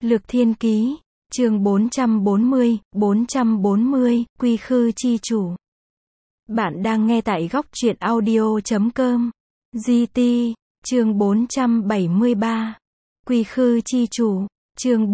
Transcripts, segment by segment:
Lược Thiên Ký, chương 440, Quy Khư Chi Chủ. Bạn đang nghe tại góc truyện audio.com. GT, chương 473. Quy Khư Chi Chủ, chương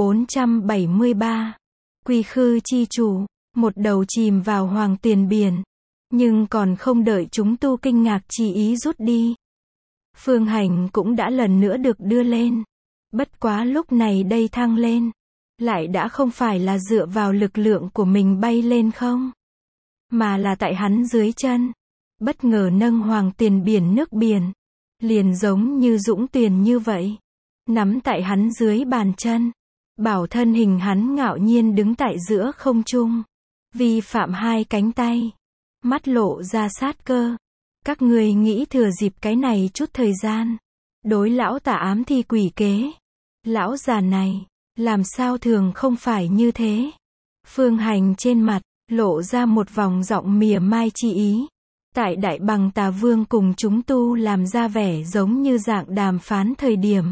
473. Quy Khư Chi Chủ, một đầu chìm vào hoàng tuyền biển. Nhưng còn không đợi chúng tu kinh ngạc chi ý rút đi. Phương Hành cũng đã lần nữa được đưa lên. Bất quá lúc này đây thăng lên, lại đã không phải là dựa vào lực lượng của mình bay lên không, mà là tại hắn dưới chân, bất ngờ nâng hoàng tuyền biển nước biển, liền giống như dũng tuyền như vậy, nắm tại hắn dưới bàn chân, bảo thân hình hắn ngạo nhiên đứng tại giữa không trung, vi phạm hai cánh tay, mắt lộ ra sát cơ. Các ngươi nghĩ thừa dịp cái này chút thời gian, đối lão tà ám thi quỷ kế. Lão già này, làm sao thường không phải như thế. Phương Hành trên mặt, lộ ra một vòng giọng mỉa mai chi ý. Tại Đại Bằng Tà Vương cùng chúng tu làm ra vẻ giống như dạng đàm phán thời điểm.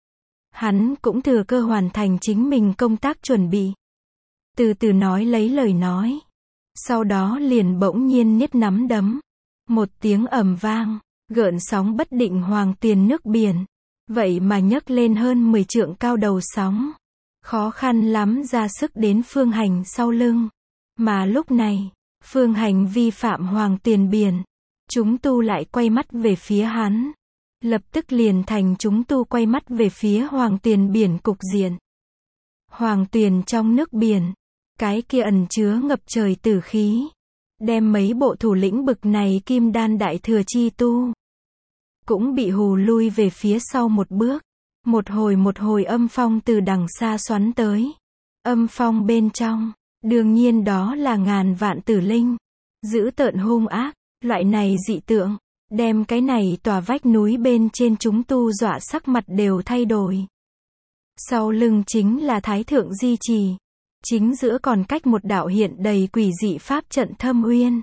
Hắn cũng thừa cơ hoàn thành chính mình công tác chuẩn bị. Từ từ nói lấy lời nói. Sau đó liền bỗng nhiên niết nắm đấm. Một tiếng ầm vang, gợn sóng bất định hoàng tuyền nước biển. Vậy mà nhấc lên hơn 10 trượng cao đầu sóng. Khó khăn lắm ra sức đến Phương Hành sau lưng. Mà lúc này, Phương Hành vi phạm hoàng tuyền biển. Chúng tu lại quay mắt về phía hắn. Lập tức liền thành chúng tu quay mắt về phía hoàng tuyền biển cục diện. Hoàng tuyền trong nước biển. Cái kia ẩn chứa ngập trời tử khí. Đem mấy bộ thủ lĩnh bực này kim đan đại thừa chi tu. Cũng bị hù lui về phía sau một bước. Một hồi âm phong từ đằng xa xoắn tới. Âm phong bên trong, đương nhiên đó là ngàn vạn tử linh. Dữ tợn hung ác, loại này dị tượng, đem cái này tòa vách núi bên trên chúng tu dọa sắc mặt đều thay đổi. Sau lưng chính là Thái Thượng Di Trì. Chính giữa còn cách một đạo hiện đầy quỷ dị pháp trận thâm uyên.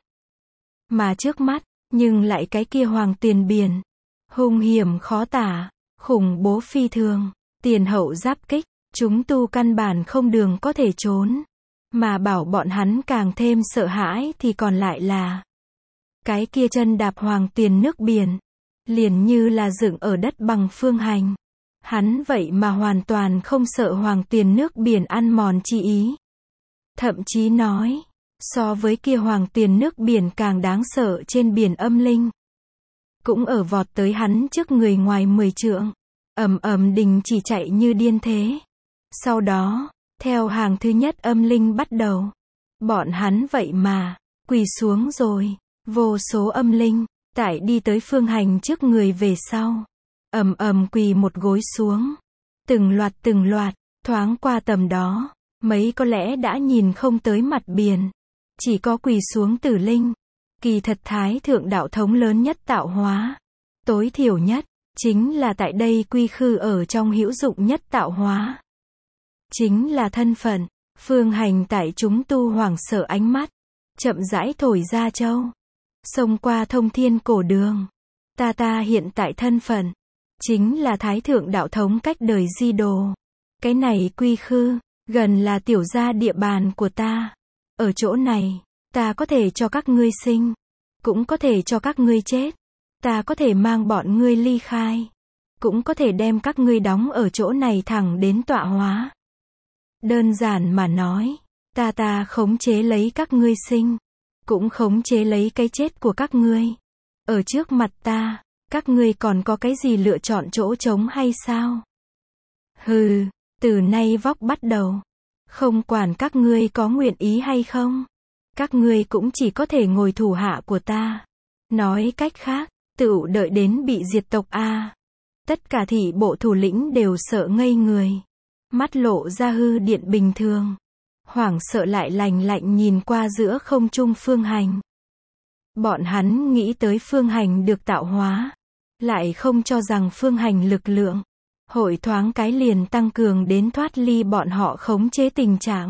Mà trước mắt, nhưng lại cái kia hoàng tuyền biển. Hung hiểm khó tả, khủng bố phi thường, tiền hậu giáp kích, chúng tu căn bản không đường có thể trốn. Mà bảo bọn hắn càng thêm sợ hãi thì còn lại là cái kia chân đạp hoàng tuyền nước biển, liền như là dựng ở đất bằng Phương Hành. Hắn vậy mà hoàn toàn không sợ hoàng tuyền nước biển ăn mòn chi ý. Thậm chí nói, so với kia hoàng tuyền nước biển càng đáng sợ trên biển âm linh. Cũng ở vọt tới hắn trước người ngoài 10 trượng. Đình chỉ chạy như điên thế. Sau đó, theo hàng thứ nhất âm linh bắt đầu. Bọn hắn vậy mà, quỳ xuống rồi. Vô số âm linh, tại đi tới Phương Hành trước người về sau. Quỳ một gối xuống. Từng loạt, thoáng qua tầm đó. Mấy có lẽ đã nhìn không tới mặt biển. Chỉ có quỳ xuống tử linh. Kỳ thật Thái Thượng đạo thống lớn nhất tạo hóa. Tối thiểu nhất, chính là tại đây quy khư ở trong hữu dụng nhất tạo hóa. Chính là thân phận. Phương Hành tại chúng tu hoảng sợ ánh mắt. Chậm rãi thổi ra châu. Xông qua thông thiên cổ đường. Ta hiện tại thân phận. Chính là Thái Thượng đạo thống cách đời di đồ. Cái này quy khư, gần là tiểu gia địa bàn của ta. Ở chỗ này, ta có thể cho các ngươi sinh. Cũng có thể cho các ngươi chết. Ta có thể mang bọn ngươi ly khai. Cũng có thể đem các ngươi đóng ở chỗ này thẳng đến tọa hóa. Đơn giản mà nói, ta khống chế lấy các ngươi sinh. Cũng khống chế lấy cái chết của các ngươi. Ở trước mặt ta, các ngươi còn có cái gì lựa chọn chỗ trống hay sao? Hừ, từ nay vóc bắt đầu. Không quản các ngươi có nguyện ý hay không. Các ngươi cũng chỉ có thể ngồi thủ hạ của ta. Nói cách khác, tựu đợi đến bị diệt tộc a. Tất cả thị bộ thủ lĩnh đều sợ ngây người. Mắt lộ ra hư điện bình thường. Hoảng sợ lại lạnh lạnh nhìn qua giữa không trung Phương Hành. Bọn hắn nghĩ tới Phương Hành được tạo hóa. Lại không cho rằng Phương Hành lực lượng. Hội thoáng cái liền tăng cường đến thoát ly bọn họ khống chế tình trạng.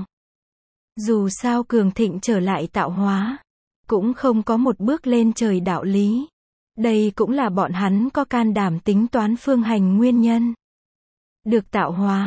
Dù sao cường thịnh trở lại tạo hóa. Cũng không có một bước lên trời đạo lý. Đây cũng là bọn hắn có can đảm tính toán Phương Hành nguyên nhân. Được tạo hóa.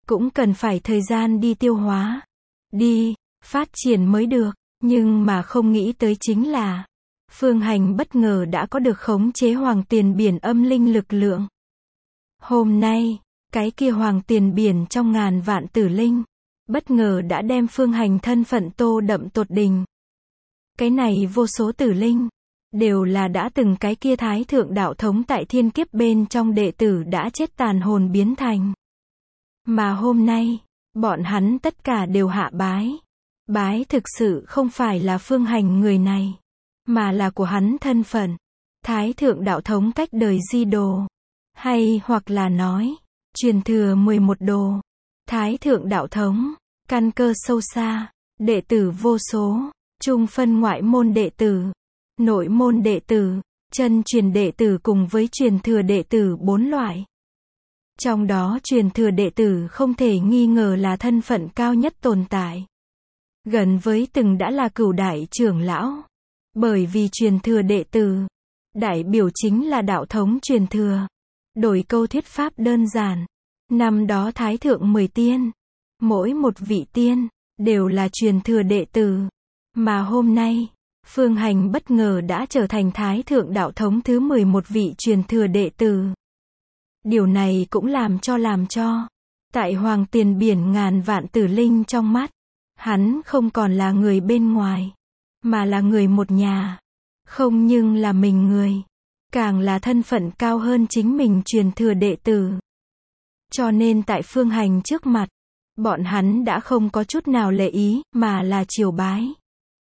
cũng cần phải thời gian đi tiêu hóa, đi phát triển mới được. Nhưng mà không nghĩ tới chính là, Phương Hành bất ngờ đã có được khống chế Hoàng Tiền Biển âm linh lực lượng. Hôm nay, cái kia Hoàng Tiền Biển trong ngàn vạn tử linh, bất ngờ đã đem Phương Hành thân phận tô đậm tột đỉnh. Cái này vô số tử linh, đều là đã từng cái kia Thái Thượng Đạo Thống tại thiên kiếp bên trong đệ tử đã chết tàn hồn biến thành. Mà hôm nay, bọn hắn tất cả đều hạ bái. Bái thực sự không phải là Phương Hành người này, mà là của hắn thân phận. Thái Thượng Đạo Thống cách đời di đồ. Hay hoặc là nói, truyền thừa 11 đồ. Thái Thượng Đạo Thống, căn cơ sâu xa, đệ tử vô số, trung phân ngoại môn đệ tử, nội môn đệ tử, chân truyền đệ tử cùng với truyền thừa đệ tử 4 loại. Trong đó truyền thừa đệ tử không thể nghi ngờ là thân phận cao nhất tồn tại. Gần với từng đã là cửu đại trưởng lão. Bởi vì truyền thừa đệ tử, đại biểu chính là đạo thống truyền thừa. Đổi câu thuyết pháp đơn giản, năm đó Thái Thượng 10 tiên, mỗi một vị tiên, đều là truyền thừa đệ tử. Mà hôm nay, Phương Hành bất ngờ đã trở thành Thái Thượng Đạo Thống thứ 11 vị truyền thừa đệ tử. Điều này cũng làm cho, tại Hoàng Tiền Biển ngàn vạn tử linh trong mắt, hắn không còn là người bên ngoài, mà là người một nhà. Không nhưng là mình người, càng là thân phận cao hơn chính mình truyền thừa đệ tử. Cho nên tại Phương Hành trước mặt, bọn hắn đã không có chút nào lễ ý, mà là triều bái.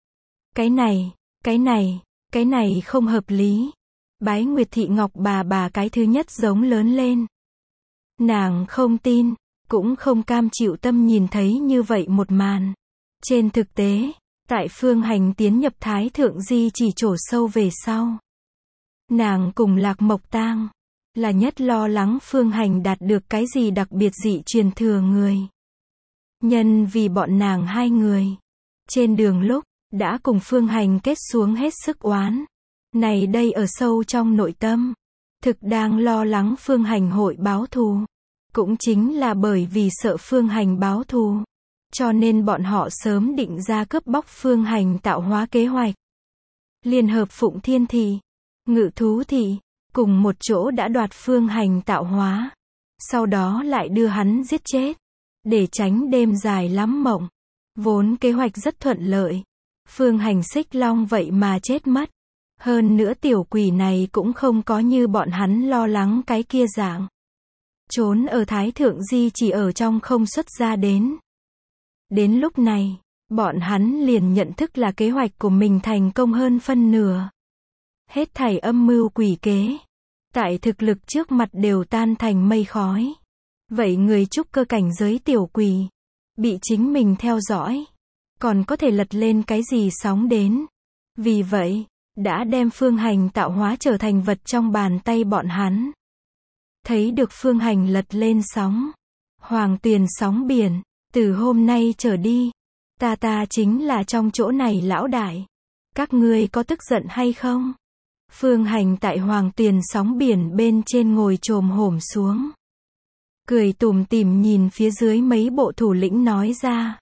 Cái này không hợp lý. Bái Nguyệt Thị Ngọc bà cái thứ nhất giống lớn lên. Nàng không tin, cũng không cam chịu tâm nhìn thấy như vậy một màn. Trên thực tế, tại Phương Hành tiến nhập Thái Thượng Di chỉ trổ sâu về sau, nàng cùng Lạc Mộc Tang là nhất lo lắng Phương Hành đạt được cái gì đặc biệt dị truyền thừa người. Nhân vì bọn nàng hai người, trên đường lúc, đã cùng Phương Hành kết xuống hết sức oán. Này đây ở sâu trong nội tâm, thực đang lo lắng Phương Hành hội báo thù. Cũng chính là bởi vì sợ Phương Hành báo thù, cho nên bọn họ sớm định ra cướp bóc Phương Hành tạo hóa kế hoạch. Liên hợp Phụng Thiên Thị, Ngự Thú Thị, cùng một chỗ đã đoạt Phương Hành tạo hóa. Sau đó lại đưa hắn giết chết, để tránh đêm dài lắm mộng. Vốn kế hoạch rất thuận lợi. Phương Hành Xích Long vậy mà chết mất. Hơn nữa tiểu quỷ này cũng không có như bọn hắn lo lắng cái kia dạng. Trốn ở Thái Thượng Di chỉ ở trong không xuất ra đến. Đến lúc này, bọn hắn liền nhận thức là kế hoạch của mình thành công hơn phân nửa. Hết thảy âm mưu quỷ kế, tại thực lực trước mặt đều tan thành mây khói. Vậy người trúc cơ cảnh giới tiểu quỷ, bị chính mình theo dõi, còn có thể lật lên cái gì sóng đến. Vì vậy, đã đem Phương Hành tạo hóa trở thành vật trong bàn tay bọn hắn. Thấy được Phương Hành lật lên sóng, Hoàng Tuyền sóng biển, từ hôm nay trở đi, ta chính là trong chỗ này lão đại. Các ngươi có tức giận hay không? Phương Hành tại Hoàng Tuyền sóng biển bên trên ngồi chồm hổm xuống. Cười tủm tỉm nhìn phía dưới mấy bộ thủ lĩnh nói ra.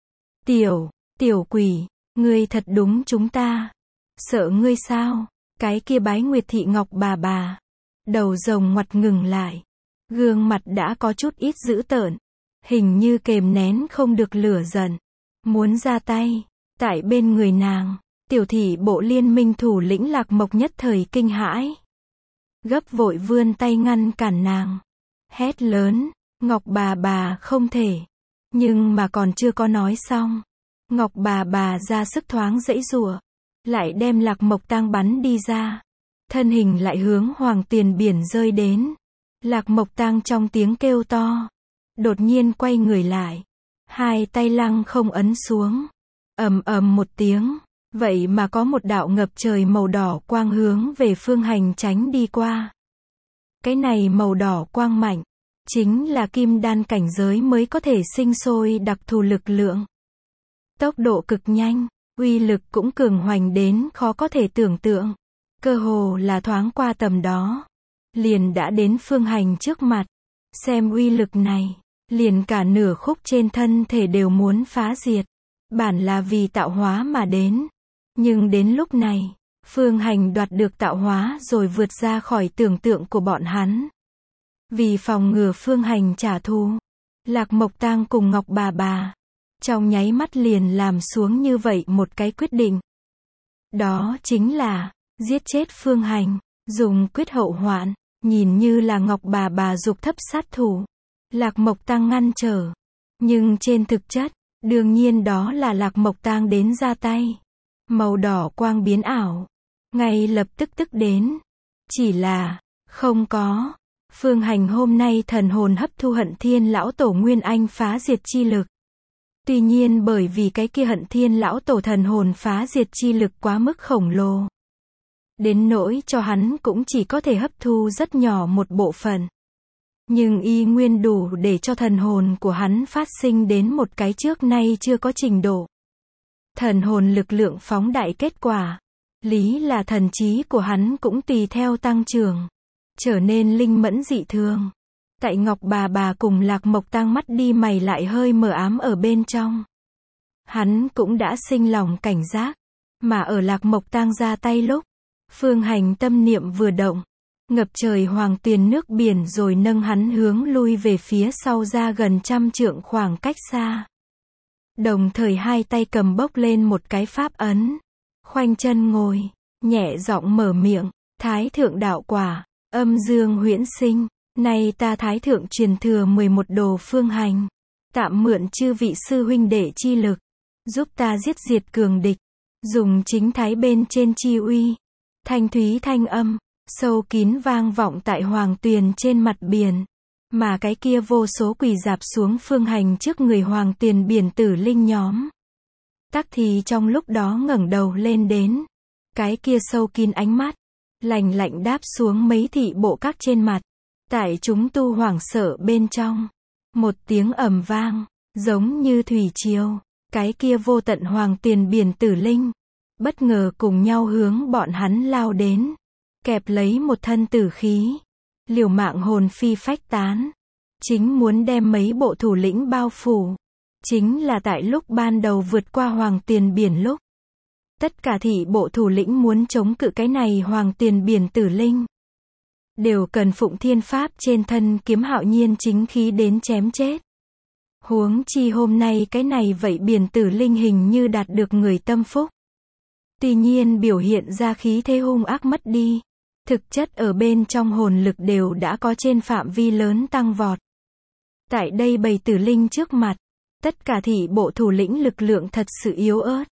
Tiểu quỷ, ngươi thật đúng chúng ta. Sợ ngươi sao? Cái kia Bái Nguyệt Thị Ngọc bà. Đầu rồng ngoặt ngừng lại. Gương mặt đã có chút ít dữ tợn. Hình như kềm nén không được lửa giận. Muốn ra tay. Tại bên người nàng, tiểu thị bộ liên minh thủ lĩnh Lạc Mộc nhất thời kinh hãi. Gấp vội vươn tay ngăn cản nàng. Hét lớn, Ngọc bà không thể. Nhưng mà còn chưa có nói xong. Ngọc bà ra sức thoáng giãy giụa. Lại đem Lạc Mộc Tang bắn đi ra. Thân hình lại hướng Hoàng Tiền Biển rơi đến. Lạc Mộc Tang trong tiếng kêu to. Đột nhiên quay người lại. Hai tay lăng không ấn xuống. Ầm một tiếng. Vậy mà có một đạo ngập trời màu đỏ quang hướng về Phương Hành tránh đi qua. Cái này màu đỏ quang mạnh. Chính là kim đan cảnh giới mới có thể sinh sôi đặc thù lực lượng. Tốc độ cực nhanh. Uy lực cũng cường hoành đến khó có thể tưởng tượng. Cơ hồ là thoáng qua tầm đó. Liền đã đến Phương Hành trước mặt. Xem uy lực này. liền cả nửa khúc trên thân thể đều muốn phá diệt. Bản là vì tạo hóa mà đến. Nhưng đến lúc này, Phương Hành đoạt được tạo hóa rồi vượt ra khỏi tưởng tượng của bọn hắn. Vì phòng ngừa Phương Hành trả thù, Lạc Mộc Tang cùng Ngọc Bà trong nháy mắt liền làm xuống như vậy một cái quyết định. Đó chính là giết chết Phương Hành, dùng quyết hậu hoạn. Nhìn như là Ngọc Bà giục thấp sát thủ, Lạc Mộc Tang ngăn trở. Nhưng trên thực chất, đương nhiên đó là Lạc Mộc Tang đến ra tay. Màu đỏ quang biến ảo, ngay lập tức đến. Chỉ là, không có. Phương Hành hôm nay thần hồn hấp thu Hận Thiên Lão Tổ Nguyên Anh phá diệt chi lực. Tuy nhiên bởi vì cái kia Hận Thiên Lão Tổ thần hồn phá diệt chi lực quá mức khổng lồ. Đến nỗi cho hắn cũng chỉ có thể hấp thu rất nhỏ một bộ phận. Nhưng y nguyên đủ để cho thần hồn của hắn phát sinh đến một cái trước nay chưa có trình độ. Thần hồn lực lượng phóng đại kết quả. Lý là thần trí của hắn cũng tùy theo tăng trưởng. Trở nên linh mẫn dị thường. Tại Ngọc Bà cùng Lạc Mộc Tang mắt đi mày lại hơi mờ ám ở bên trong. Hắn cũng đã sinh lòng cảnh giác. Mà ở Lạc Mộc Tang ra tay lúc, Phương Hành tâm niệm vừa động, ngập trời hoàng tuyền nước biển rồi nâng hắn hướng lui về phía sau ra gần 100 trượng khoảng cách xa. Đồng thời hai tay cầm bốc lên một cái pháp ấn. Khoanh chân ngồi, nhẹ giọng mở miệng, Thái thượng đạo quả, âm dương huyễn sinh, nay ta Thái thượng truyền thừa 11 đồ Phương Hành. Tạm mượn chư vị sư huynh đệ chi lực, giúp ta giết diệt cường địch, dùng chính thái bên trên chi uy. Thanh thúy thanh âm, sâu kín vang vọng tại hoàng tuyền trên mặt biển. Mà cái kia vô số quỳ dạp xuống Phương Hành trước người hoàng tuyền biển tử linh nhóm. Tắc thì trong lúc đó ngẩng đầu lên đến. Cái kia sâu kín ánh mắt, lạnh lạnh đáp xuống mấy thị bộ các trên mặt. Tại chúng tu hoảng sợ bên trong. Một tiếng ầm vang, giống như thủy triều. Cái kia vô tận hoàng tuyền biển tử linh. Bất ngờ cùng nhau hướng bọn hắn lao đến. Kẹp lấy một thân tử khí. Liều mạng hồn phi phách tán. Chính muốn đem mấy bộ thủ lĩnh bao phủ. Chính là tại lúc ban đầu vượt qua hoàng tuyền biển lúc. Tất cả thị bộ thủ lĩnh muốn chống cự cái này hoàng tuyền biển tử linh. Đều cần phụng thiên pháp trên thân kiếm hạo nhiên chính khí đến chém chết. Huống chi hôm nay cái này vậy biển tử linh hình như đạt được người tâm phúc. Tuy nhiên biểu hiện ra khí thế hung ác mất đi. Thực chất ở bên trong hồn lực đều đã có trên phạm vi lớn tăng vọt. Tại đây bầy tử linh trước mặt, tất cả thị bộ thủ lĩnh lực lượng thật sự yếu ớt.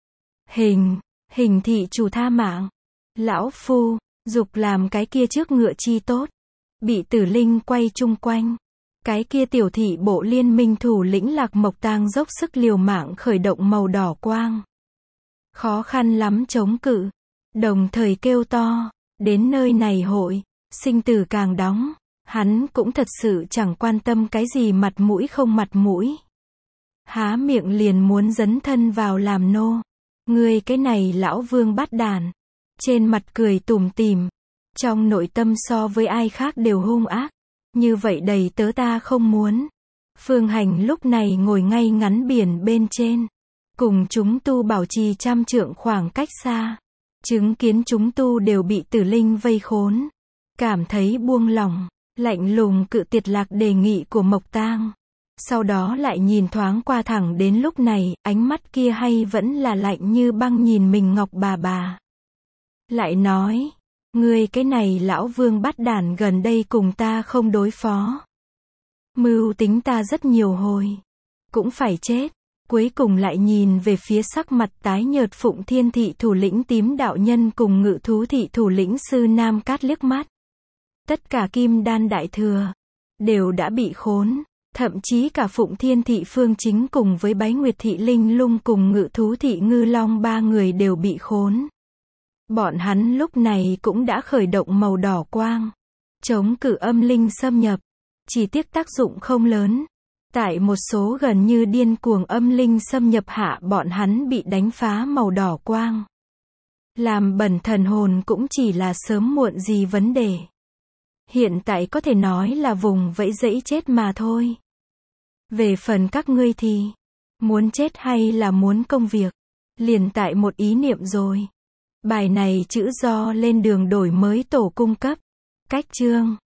Hình thị chủ tha mạng. Lão phu, dục làm cái kia trước ngựa chi tốt. Bị tử linh quay chung quanh. Cái kia tiểu thị bộ liên minh thủ lĩnh Lạc Mộc Tang dốc sức liều mạng khởi động màu đỏ quang. Khó khăn lắm chống cự. Đồng thời kêu to. Đến nơi này hội, sinh tử càng đóng. Hắn cũng thật sự chẳng quan tâm cái gì mặt mũi không mặt mũi. Há miệng liền muốn dấn thân vào làm nô. Ngươi cái này lão vương bát đàn. Trên mặt cười tủm tỉm. Trong nội tâm so với ai khác đều hung ác. Như vậy đầy tớ ta không muốn. Phương Hành lúc này ngồi ngay ngắn biển bên trên. Cùng chúng tu bảo trì 100 trượng khoảng cách xa. Chứng kiến chúng tu đều bị tử linh vây khốn. Cảm thấy buông lỏng. Lạnh lùng cự tuyệt Lạc đề nghị của Mộc Tang. Sau đó lại nhìn thoáng qua thẳng đến lúc này, ánh mắt kia hay vẫn là lạnh như băng nhìn mình Ngọc Bà. Lại nói, ngươi cái này lão vương bát đản gần đây cùng ta không đối phó. Mưu tính ta rất nhiều hồi. Cũng phải chết. Cuối cùng lại nhìn về phía sắc mặt tái nhợt Phụng Thiên thị thủ lĩnh Tím đạo nhân cùng Ngự thú thị thủ lĩnh Sư Nam Cát liếc mắt. Tất cả kim đan đại thừa đều đã bị khốn, thậm chí cả Phụng Thiên thị Phương Chính cùng với Bái Nguyệt thị Linh Lung cùng Ngự thú thị Ngư Long ba người đều bị khốn. Bọn hắn lúc này cũng đã khởi động màu đỏ quang, chống cự âm linh xâm nhập, chỉ tiếc tác dụng không lớn. Tại một số gần như điên cuồng âm linh xâm nhập hạ bọn hắn bị đánh phá màu đỏ quang. Làm bẩn thần hồn cũng chỉ là sớm muộn gì vấn đề. Hiện tại có thể nói là vùng vẫy dẫy chết mà thôi. Về phần các ngươi thì, muốn chết hay là muốn công việc? Liền tại một ý niệm rồi. Bài này chữ do lên đường đổi mới tổ cung cấp. Cách chương